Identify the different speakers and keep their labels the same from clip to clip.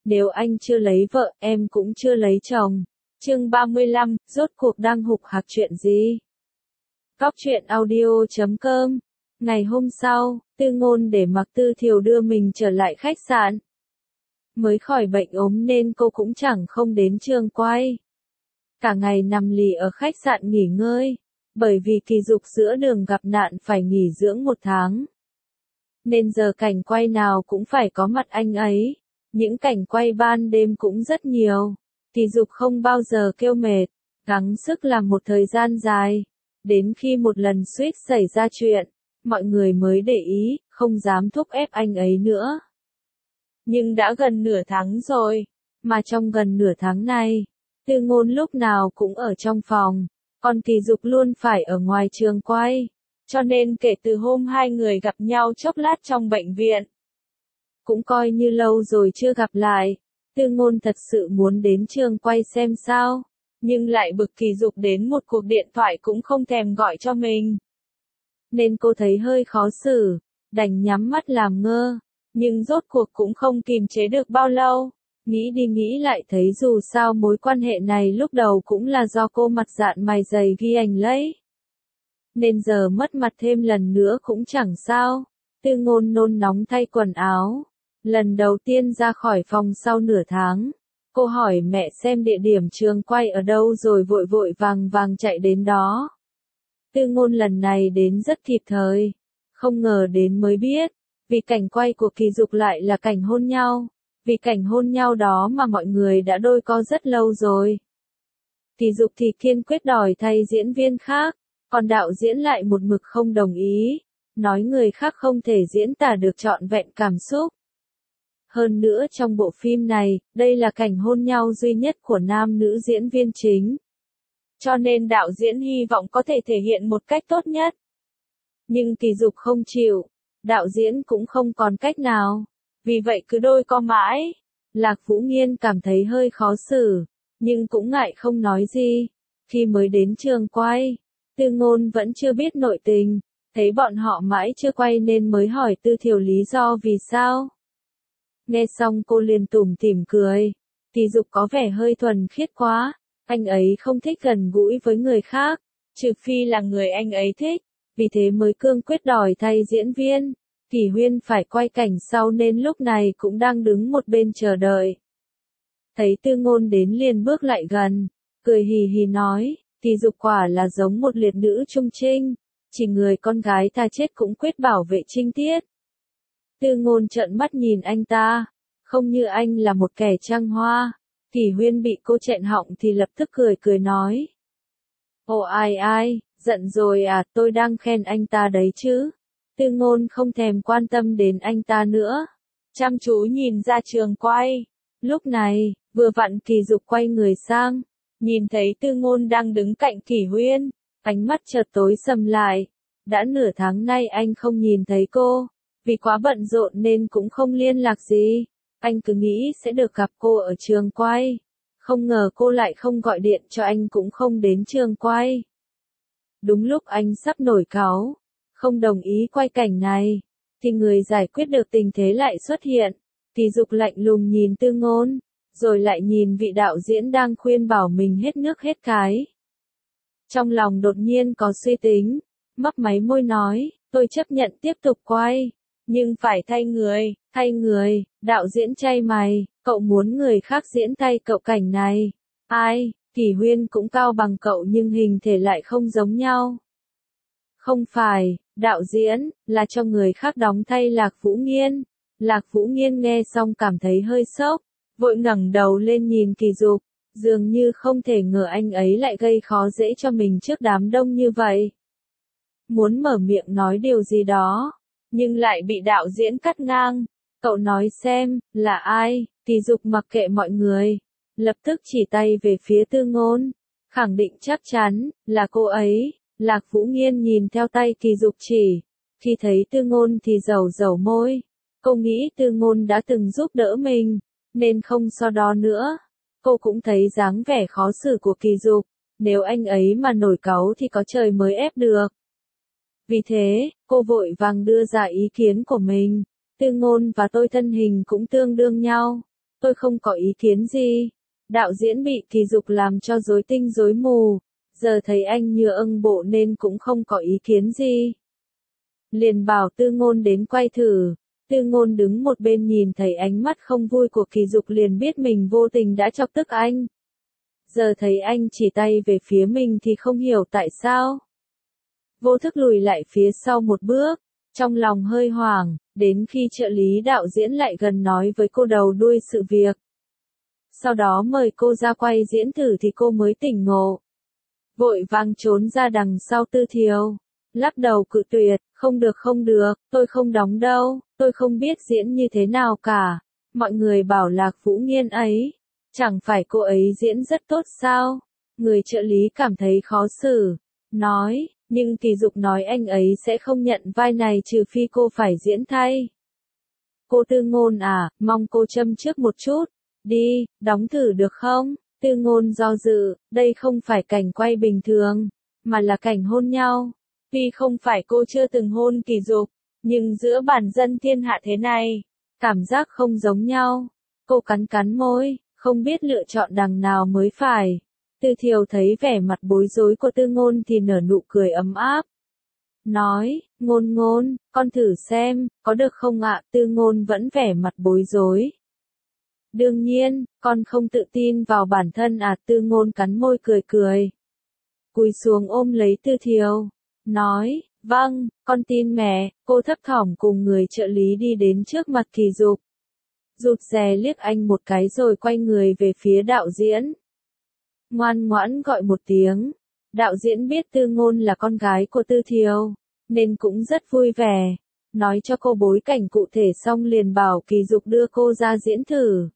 Speaker 1: nếu anh chưa lấy vợ, em cũng chưa lấy chồng. Chương 35, rốt cuộc đang hục hặc chuyện gì? Cóc truyện audio.com. Ngày hôm sau, Tư Ngôn để Mạc Tư Thiều đưa mình trở lại khách sạn. Mới khỏi bệnh ốm nên cô cũng chẳng không đến trường quay. Cả ngày nằm lì ở khách sạn nghỉ ngơi, bởi vì Kỳ Dục giữa đường gặp nạn phải nghỉ dưỡng 1 tháng. Nên giờ cảnh quay nào cũng phải có mặt anh ấy. Những cảnh quay ban đêm cũng rất nhiều. Kỳ Dục không bao giờ kêu mệt, gắng sức làm một thời gian dài. Đến khi một lần suýt xảy ra chuyện, mọi người mới để ý, không dám thúc ép anh ấy nữa. Nhưng đã gần nửa tháng rồi, mà trong gần nửa tháng này, Tư Ngôn lúc nào cũng ở trong phòng, còn Kỳ Dục luôn phải ở ngoài trường quay. Cho nên kể từ hôm hai người gặp nhau chốc lát trong bệnh viện, cũng coi như lâu rồi chưa gặp lại. Tư Ngôn thật sự muốn đến trường quay xem sao, nhưng lại bực Kỳ Dục đến một cuộc điện thoại cũng không thèm gọi cho mình. Nên cô thấy hơi khó xử, đành nhắm mắt làm ngơ, nhưng rốt cuộc cũng không kìm chế được bao lâu. Nghĩ đi nghĩ lại thấy dù sao mối quan hệ này lúc đầu cũng là do cô mặt dạn mày dày ghi ảnh lấy. Nên giờ mất mặt thêm lần nữa cũng chẳng sao. Tư Ngôn nôn nóng thay quần áo. Lần đầu tiên ra khỏi phòng sau nửa tháng. Cô hỏi mẹ xem địa điểm trường quay ở đâu rồi vội vội vàng vàng chạy đến đó. Tư Ngôn lần này đến rất kịp thời. Không ngờ đến mới biết, vì cảnh quay của Kỳ Dục lại là cảnh hôn nhau. Vì cảnh hôn nhau đó mà mọi người đã đôi co rất lâu rồi. Kỳ Dục thì kiên quyết đòi thay diễn viên khác, còn đạo diễn lại một mực không đồng ý, nói người khác không thể diễn tả được trọn vẹn cảm xúc. Hơn nữa trong bộ phim này, đây là cảnh hôn nhau duy nhất của nam nữ diễn viên chính. Cho nên đạo diễn hy vọng có thể thể hiện một cách tốt nhất. Nhưng Kỳ Dục không chịu, đạo diễn cũng không còn cách nào. Vì vậy cứ đôi co mãi. Lạc Vũ Nghiên cảm thấy hơi khó xử, nhưng cũng ngại không nói gì. Khi mới đến trường quay, Tư Ngôn vẫn chưa biết nội tình, thấy bọn họ mãi chưa quay nên mới hỏi Tư Thiều lý do vì sao. Nghe xong cô liền tủm tỉm cười. Kỳ Dục có vẻ hơi thuần khiết quá, anh ấy không thích gần gũi với người khác, trừ phi là người anh ấy thích, vì thế mới cương quyết đòi thay diễn viên. Kỷ Huyên phải quay cảnh sau nên lúc này cũng đang đứng một bên chờ đợi. Thấy Tư Ngôn đến liền bước lại gần, cười hì hì nói, Kỳ Dục quả là giống một liệt nữ trung trinh, chỉ người con gái ta chết cũng quyết bảo vệ trinh tiết. Tư Ngôn trợn mắt nhìn anh ta, không như anh là một kẻ trăng hoa. Kỷ Huyên bị cô chẹn họng thì lập tức cười nói. Ồ ai, giận rồi à, tôi đang khen anh ta đấy chứ. Tư Ngôn không thèm quan tâm đến anh ta nữa, chăm chú nhìn ra trường quay. Lúc này, vừa vặn Kỳ Dục quay người sang, nhìn thấy Tư Ngôn đang đứng cạnh Kỷ Huyên, ánh mắt chợt tối sầm lại. Đã nửa tháng nay anh không nhìn thấy cô, vì quá bận rộn nên cũng không liên lạc gì. Anh cứ nghĩ sẽ được gặp cô ở trường quay, không ngờ cô lại không gọi điện cho anh cũng không đến trường quay. Đúng lúc anh sắp nổi cáu, không đồng ý quay cảnh này, thì người giải quyết được tình thế lại xuất hiện. Kỳ Dục lạnh lùng nhìn Tư Ngôn, rồi lại nhìn vị đạo diễn đang khuyên bảo mình hết nước hết cái. Trong lòng đột nhiên có suy tính, mấp máy môi nói, tôi chấp nhận tiếp tục quay, nhưng phải thay người, đạo diễn chây mày, cậu muốn người khác diễn thay cậu cảnh này. Ai, Kỷ Huyên cũng cao bằng cậu nhưng hình thể lại không giống nhau. Không phải, đạo diễn, là cho người khác đóng thay Lạc Vũ Nghiên. Lạc Vũ Nghiên nghe xong cảm thấy hơi sốc, vội ngẩng đầu lên nhìn Kỳ Dục, dường như không thể ngờ anh ấy lại gây khó dễ cho mình trước đám đông như vậy. Muốn mở miệng nói điều gì đó, nhưng lại bị đạo diễn cắt ngang. Cậu nói xem, là ai? Kỳ Dục mặc kệ mọi người, lập tức chỉ tay về phía Tư Ngôn, khẳng định chắc chắn, là cô ấy. Lạc Vũ Nghiên nhìn theo tay Kỳ Dục chỉ, khi thấy Tư Ngôn thì dầu môi. Cô nghĩ Tư Ngôn đã từng giúp đỡ mình, nên không so đo nữa. Cô cũng thấy dáng vẻ khó xử của Kỳ Dục, nếu anh ấy mà nổi cáu thì có trời mới ép được. Vì thế, cô vội vàng đưa ra ý kiến của mình. Tư Ngôn và tôi thân hình cũng tương đương nhau, tôi không có ý kiến gì. Đạo diễn bị Kỳ Dục làm cho rối tinh rối mù, giờ thấy anh như ưng bộ nên cũng không có ý kiến gì. Liền bảo Tư Ngôn đến quay thử. Tư Ngôn đứng một bên nhìn thấy ánh mắt không vui của Kỳ Dục liền biết mình vô tình đã chọc tức anh. Giờ thấy anh chỉ tay về phía mình thì không hiểu tại sao. Vô thức lùi lại phía sau một bước, trong lòng hơi hoảng, đến khi trợ lý đạo diễn lại gần nói với cô đầu đuôi sự việc. Sau đó mời cô ra quay diễn thử thì cô mới tỉnh ngộ. Vội vàng trốn ra đằng sau Tư Thiều, lắc đầu cự tuyệt, không được, tôi không đóng đâu, tôi không biết diễn như thế nào cả. Mọi người bảo Lạc Vũ Nghiên ấy, chẳng phải cô ấy diễn rất tốt sao? Người trợ lý cảm thấy khó xử, nói, nhưng Kỳ Dục nói anh ấy sẽ không nhận vai này trừ phi cô phải diễn thay. Cô Tư Ngôn à, mong cô châm trước một chút, đi, đóng thử được không? Tư Ngôn do dự, đây không phải cảnh quay bình thường, mà là cảnh hôn nhau. Tuy không phải cô chưa từng hôn Kỳ Dục, nhưng giữa bản dân thiên hạ thế này, cảm giác không giống nhau. Cô cắn cắn môi, không biết lựa chọn đằng nào mới phải. Tư Thiều thấy vẻ mặt bối rối của Tư Ngôn thì nở nụ cười ấm áp. Nói, Ngôn Ngôn, con thử xem, có được không ạ? Tư Ngôn vẫn vẻ mặt bối rối. Đương nhiên, con không tự tin vào bản thân à? Tư Ngôn cắn môi cười cười. Cúi xuống ôm lấy Tư Thiều, nói, vâng, con tin mẹ. Cô thấp thỏm cùng người trợ lý đi đến trước mặt Kỳ Dục. Rụt rè liếc anh một cái rồi quay người về phía đạo diễn. Ngoan ngoãn gọi một tiếng. Đạo diễn biết Tư Ngôn là con gái của Tư Thiều, nên cũng rất vui vẻ. Nói cho cô bối cảnh cụ thể xong liền bảo Kỳ Dục đưa cô ra diễn thử.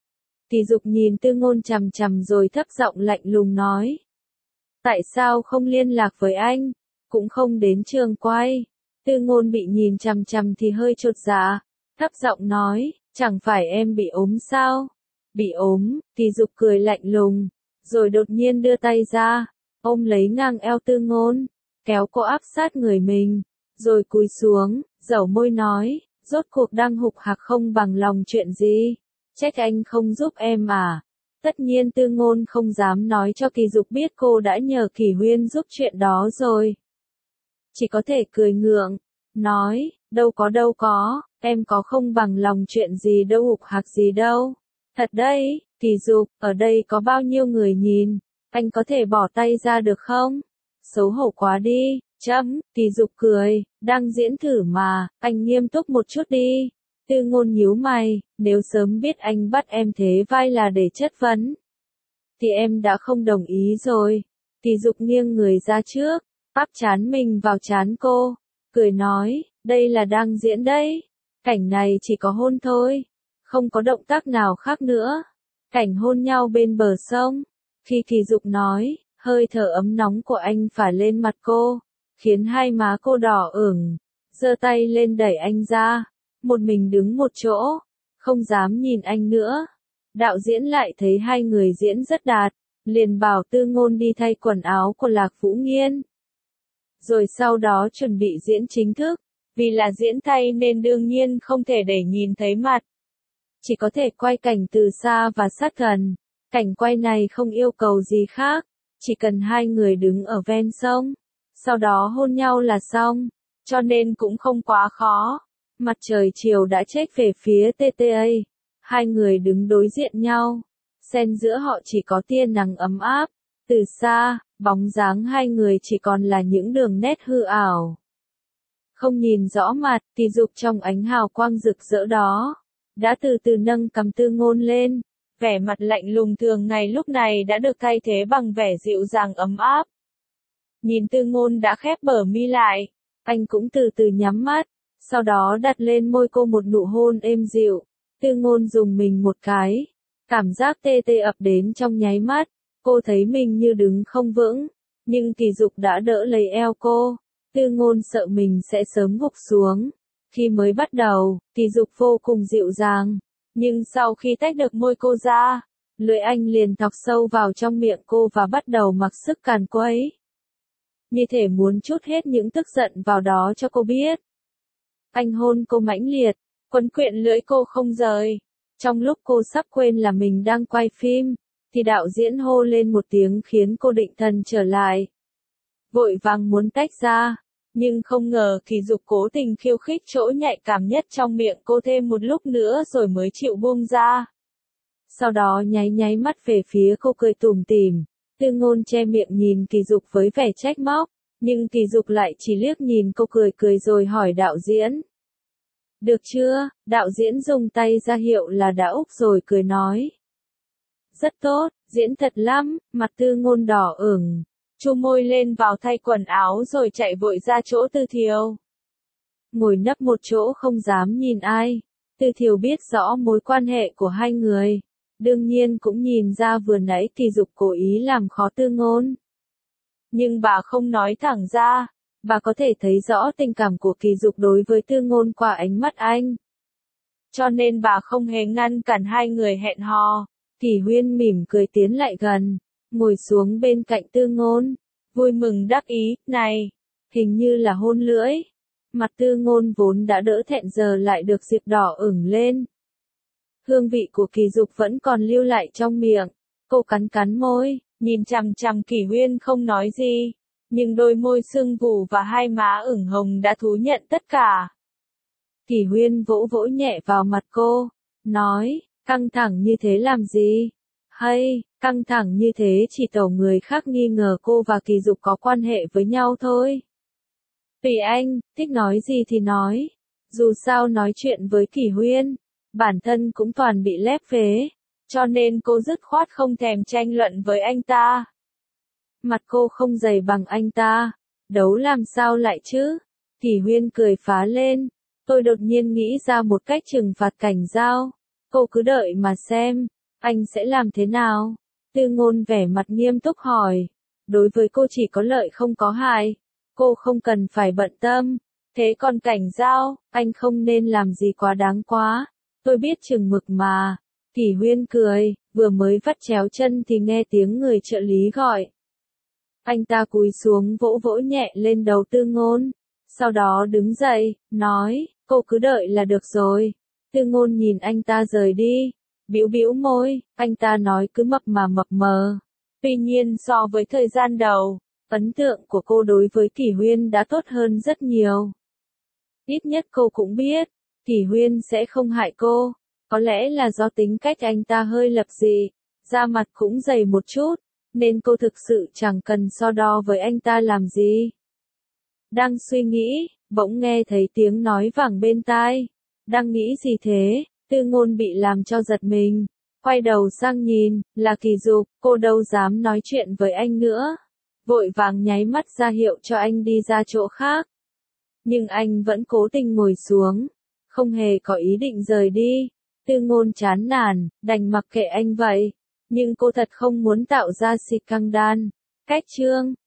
Speaker 1: Kỳ Dục nhìn Tư Ngôn chằm chằm rồi thấp giọng lạnh lùng nói. Tại sao không liên lạc với anh? Cũng không đến trường quay. Tư Ngôn bị nhìn chằm chằm thì hơi chột dạ. Thấp giọng nói, chẳng phải em bị ốm sao? Bị ốm, Kỳ Dục cười lạnh lùng. Rồi đột nhiên đưa tay ra, ôm lấy ngang eo Tư Ngôn, kéo cô áp sát người mình. Rồi cúi xuống, dẩu môi nói, rốt cuộc đang hục hạc không bằng lòng chuyện gì? Trách anh không giúp em à? Tất nhiên Tư Ngôn không dám nói cho Kỳ Dục biết cô đã nhờ Kỳ Huyên giúp chuyện đó rồi. Chỉ có thể cười ngượng, nói, đâu có, em có không bằng lòng chuyện gì đâu, hục hạc gì đâu. Thật đấy, Kỳ Dục, ở đây có bao nhiêu người nhìn, anh có thể bỏ tay ra được không? Xấu hổ quá đi, Kỳ Dục cười, đang diễn thử mà, anh nghiêm túc một chút đi. Tư Ngôn nhíu mày, nếu sớm biết anh bắt em thế vai là để chất vấn, thì em đã không đồng ý rồi. Kỳ Dục nghiêng người ra trước, áp trán mình vào trán cô, cười nói, đây là đang diễn đấy. Cảnh này chỉ có hôn thôi, không có động tác nào khác nữa. Cảnh hôn nhau bên bờ sông. Khi Kỳ Dục nói, hơi thở ấm nóng của anh phả lên mặt cô, khiến hai má cô đỏ ửng, giơ tay lên đẩy anh ra, một mình đứng một chỗ, không dám nhìn anh nữa. Đạo diễn lại thấy hai người diễn rất đạt, liền bảo Tư Ngôn đi thay quần áo của Lạc Vũ Nghiên. Rồi sau đó chuẩn bị diễn chính thức, vì là diễn thay nên đương nhiên không thể để nhìn thấy mặt. Chỉ có thể quay cảnh từ xa và sát gần. Cảnh quay này không yêu cầu gì khác, chỉ cần hai người đứng ở ven sông, sau đó hôn nhau là xong, cho nên cũng không quá khó. Mặt trời chiều đã chếch về phía TTA, hai người đứng đối diện nhau, xen giữa họ chỉ có tia nắng ấm áp, từ xa, bóng dáng hai người chỉ còn là những đường nét hư ảo. Không nhìn rõ mặt, Kỳ Dục trong ánh hào quang rực rỡ đó, đã từ từ nâng cằm Tư Ngôn lên, vẻ mặt lạnh lùng thường ngày lúc này đã được thay thế bằng vẻ dịu dàng ấm áp. Nhìn Tư Ngôn đã khép bờ mi lại, anh cũng từ từ nhắm mắt, sau đó đặt lên môi cô một nụ hôn êm dịu. Tư Ngôn dùng mình một cái, cảm giác tê tê ập đến trong nháy mắt, cô thấy mình như đứng không vững, nhưng Kỳ Dục đã đỡ lấy eo cô. Tư Ngôn sợ mình sẽ sớm gục xuống. Khi mới bắt đầu, Kỳ Dục vô cùng dịu dàng, nhưng sau khi tách được môi cô ra, lưỡi anh liền thọc sâu vào trong miệng cô và bắt đầu mặc sức càn quấy. Như thể muốn trút hết những tức giận vào đó cho cô biết. Anh hôn cô mãnh liệt, quấn quyện lưỡi cô không rời, Trong lúc cô sắp quên là mình đang quay phim, thì đạo diễn hô lên một tiếng khiến cô định thần trở lại. Vội vàng muốn tách ra, nhưng không ngờ Kỳ Dục cố tình khiêu khích chỗ nhạy cảm nhất trong miệng cô thêm một lúc nữa rồi mới chịu buông ra. Sau đó nháy nháy mắt về phía cô cười tủm tỉm. Tư Ngôn che miệng nhìn Kỳ Dục với vẻ trách móc, nhưng Kỳ Dục lại chỉ liếc nhìn cô cười cười rồi hỏi đạo diễn. Được chưa? Đạo diễn dùng tay ra hiệu là đã úc rồi cười nói. Rất tốt, diễn thật lắm, mặt Tư Ngôn đỏ ửng, chu môi lên vào thay quần áo rồi chạy vội ra chỗ Tư Thiều. Ngồi nấp một chỗ không dám nhìn ai. Tư Thiều biết rõ mối quan hệ của hai người. Đương nhiên cũng nhìn ra vừa nãy Kỳ Dục cố ý làm khó Tư Ngôn. Nhưng bà không nói thẳng ra, bà có thể thấy rõ tình cảm của Kỳ Dục đối với Tư Ngôn qua ánh mắt anh. Cho nên bà không hề ngăn cản hai người hẹn hò. Kỷ Huyên mỉm cười tiến lại gần, ngồi xuống bên cạnh Tư Ngôn, vui mừng đắc ý, này, hình như là hôn lưỡi. Mặt Tư Ngôn vốn đã đỡ thẹn giờ lại được dịp đỏ ửng lên. Hương vị của Kỳ Dục vẫn còn lưu lại trong miệng, cô cắn cắn môi, nhìn chằm chằm Kỷ Huyên không nói gì, nhưng đôi môi sưng vù và hai má ửng hồng đã thú nhận tất cả. Kỷ Huyên vỗ vỗ nhẹ vào mặt cô, nói, căng thẳng như thế làm gì? Hay, căng thẳng như thế chỉ tổ người khác nghi ngờ cô và Kỳ Dục có quan hệ với nhau thôi. Tùy anh, thích nói gì thì nói. Dù sao nói chuyện với Kỷ Huyên, bản thân cũng toàn bị lép vế, cho nên cô dứt khoát không thèm tranh luận với anh ta. Mặt cô không dày bằng anh ta, đấu làm sao lại chứ? Kỷ Huyên cười phá lên, tôi đột nhiên nghĩ ra một cách trừng phạt Cảnh Giao. Cô cứ đợi mà xem, anh sẽ làm thế nào? Tư Ngôn vẻ mặt nghiêm túc hỏi. Đối với cô chỉ có lợi không có hại. Cô không cần phải bận tâm. Thế còn Cảnh Giao, anh không nên làm gì quá đáng quá. Tôi biết chừng mực mà. Kỷ Huyên cười, vừa mới vắt chéo chân thì nghe tiếng người trợ lý gọi. Anh ta cúi xuống vỗ vỗ nhẹ lên đầu Tư Ngôn. Sau đó đứng dậy, nói, cô cứ đợi là được rồi. Tư Ngôn nhìn anh ta rời đi, bĩu bĩu môi, anh ta nói cứ mập mà mập mờ. Tuy nhiên so với thời gian đầu, ấn tượng của cô đối với Kỷ Huyên đã tốt hơn rất nhiều. Ít nhất cô cũng biết, Kỷ Huyên sẽ không hại cô, có lẽ là do tính cách anh ta hơi lập dị, da mặt cũng dày một chút, nên cô thực sự chẳng cần so đo với anh ta làm gì. Đang suy nghĩ, bỗng nghe thấy tiếng nói vẳng bên tai. Đang nghĩ gì thế? Tư Ngôn bị làm cho giật mình. Quay đầu sang nhìn, là Kỳ Dục, cô đâu dám nói chuyện với anh nữa. Vội vàng nháy mắt ra hiệu cho anh đi ra chỗ khác. Nhưng anh vẫn cố tình ngồi xuống, không hề có ý định rời đi. Tư Ngôn chán nản, đành mặc kệ anh vậy. Nhưng cô thật không muốn tạo ra scandal. Cách chương